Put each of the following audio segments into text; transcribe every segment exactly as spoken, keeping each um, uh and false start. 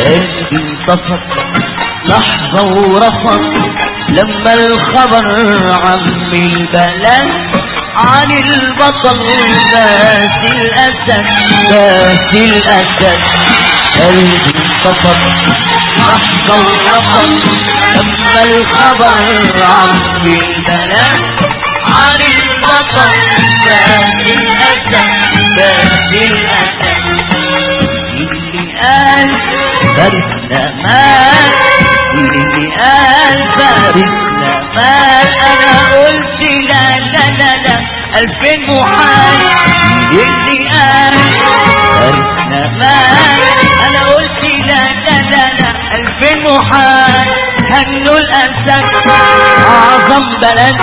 قلبي انتصر لحظة ورفض لما الخبر عم البلد عن البطل بات الأسد بات الأسد. قلبي انتصر لحظة ورفض لما الخبر عم البلد عن البطل بات الأسد بات الأسد. اللي قال فارسنا مات اللي قال فارسنا مات انا قلت لا لا لا لا الفين محال. اللي قال فارسنا مات انا قلت لا لا لا لا الفين محال. هنوا الاسد اعظم بلد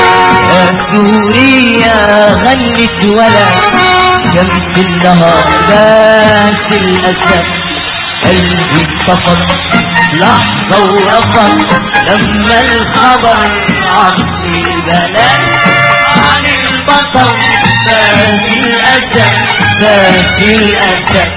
سوريا غنت ولد جنب النهار بات الاسد. قلبي انتصر لحظة ورفض لما الخبر عن البلد عن البطل بات الأسد بات الأسد.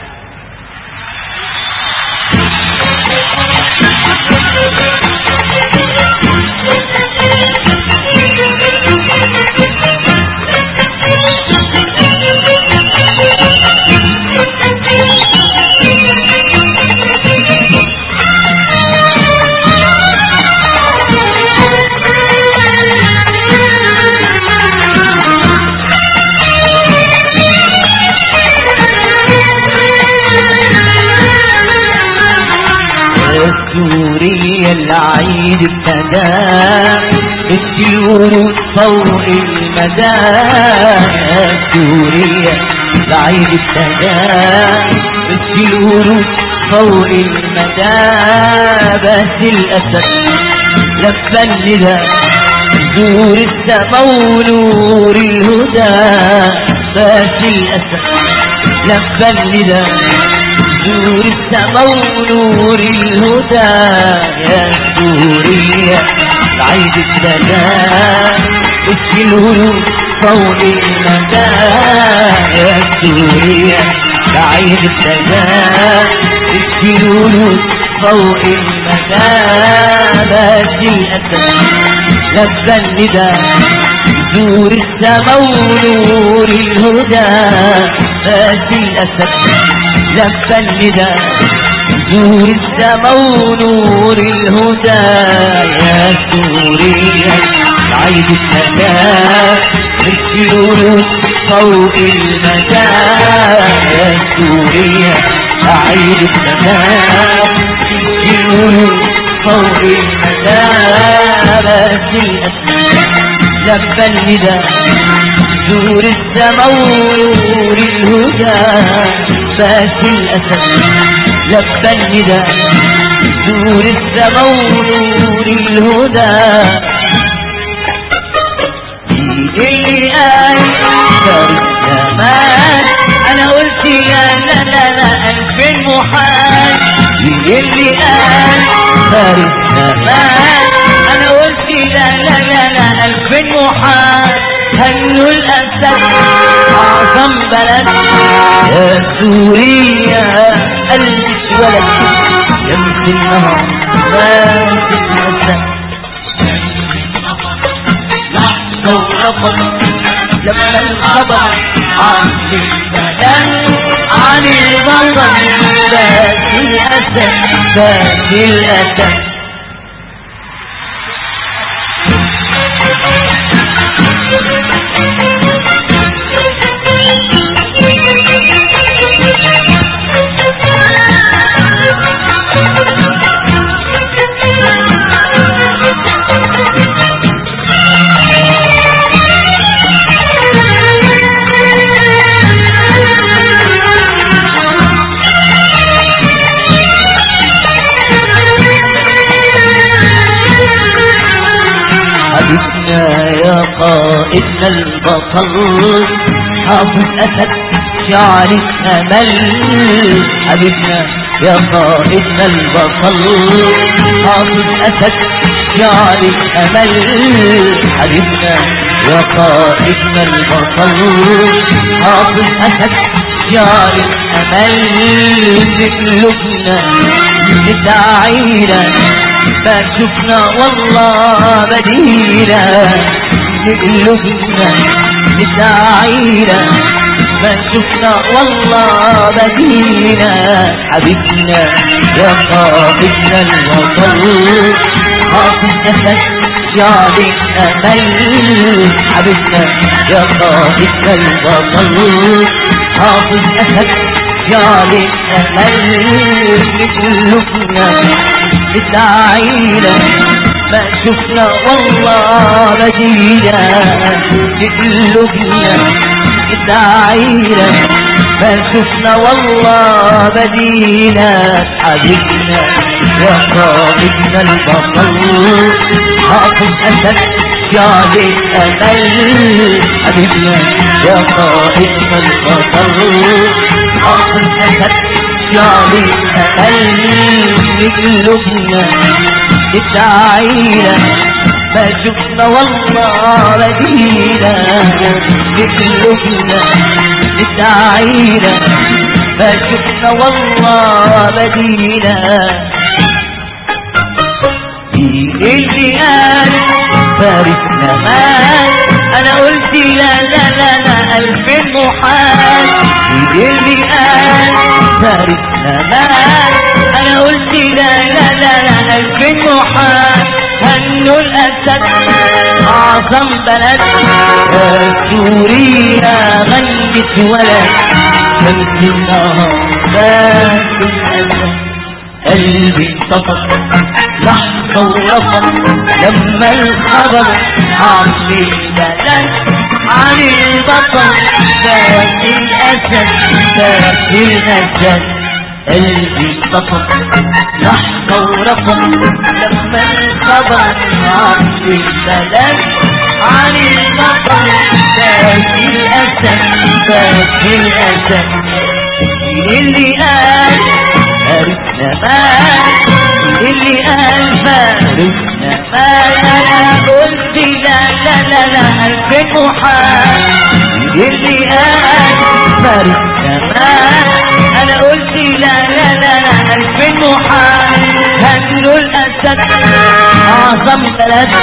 سوريا العيد ابتدى بالطيور فوق المدى. سوريا العيد ابتدى بالطيور فوق المدى. بات الأسد لف الندى نور السما ونور الهدى. بات الأسد لف الندى نور السما ونور الهدى. يا سوريا العيد ابتدى بس الورود فوق المدى. يا سوريا العيد ابتدى بس الورود فوق المدى. بات الأسد لبى الندى نور السما ونور الهدى. بات الأسد لبى الندى نور السما ونور الهدى. يا سوريا العيد ابتدى بالورود فوق المدى. يا سوريا العيد ابتدى بالورود فوق المدى. بات الأسد لبى الندى نور السما ونور الهدى. بات الأسد لبى الندى نور السما ونور الهدى. اللي قال فارسنا مات انا قلت يا لا لا لا الفين محال. اللي قال فارسنا مات انا قلت لا لا لا لا الفين محال. هنوا الأسد أعظم بلد يا سوريا قلبك ولد جنب النهار بات الأسد. لحظة ورفض لما الخبر عن البلد عن البطل بات الأسد بات الأسد. يا قائدنا البطل حافظ أسد شعر الأمل. حبيبنا يا قائدنا البطل حافظ أسد شعر الأمل. حبيبنا يا قائدنا البطل حافظ أسد شال الأمل بقلوبنا متعيرة ما شفنا والله بديلة بقلوبنا متعيرة ما شفنا والله بديلة حبيبنا يا قائدنا الوطن حافظ أسد شال الأمل حبيبنا يا قائدنا الوطن حافظ أسد شال الأمل بقلوبنا متعيلة ما شفنا والله بديلة بقلوبنا متعيلة ما شفنا والله بديلة حبيبنا يا قائدنا البطل حافظ أسد شال الأمل حبيبنا يا قائدنا البطل حافظ أسد شال الأمل بقلوبنا متعيلة ما شفنا والله بديلة بقلوبنا متعيلة ما شفنا والله بديلة اللي قال فارسنا مات انا قلت لا لا لا لا الف محال اللي قال فارسنا مات انا قلت لا لا لا لا الف محال هنو الاسد اعظم بلد سوريا غنت ولد شمس النهار بس الاسد قلبي انتصر لحظة ورفض لما الخبر عم البلد عن البطل فات الأسد فات الأسد قلبي انتصر لحظة ورفض لما الخبر عم البلد عن البطل فات الأسد فات الأسد اللي قال فارسنا مات اللي قال فارسنا مات انا قلت لا لا لا لا الف محال اللي قال فارسنا مات انا قلت لا لا لا لا الف محال هنو الاسد اعظم بلد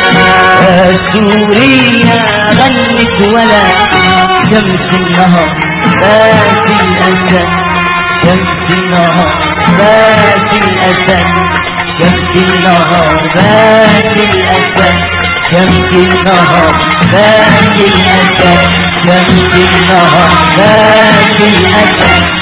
سوريا غنت ولا شمس النهار بات الاسد شمس النهار بات الأسد شمس النهار بات الأسد شمس النهار بات الأسد شمس النهار بات الأسد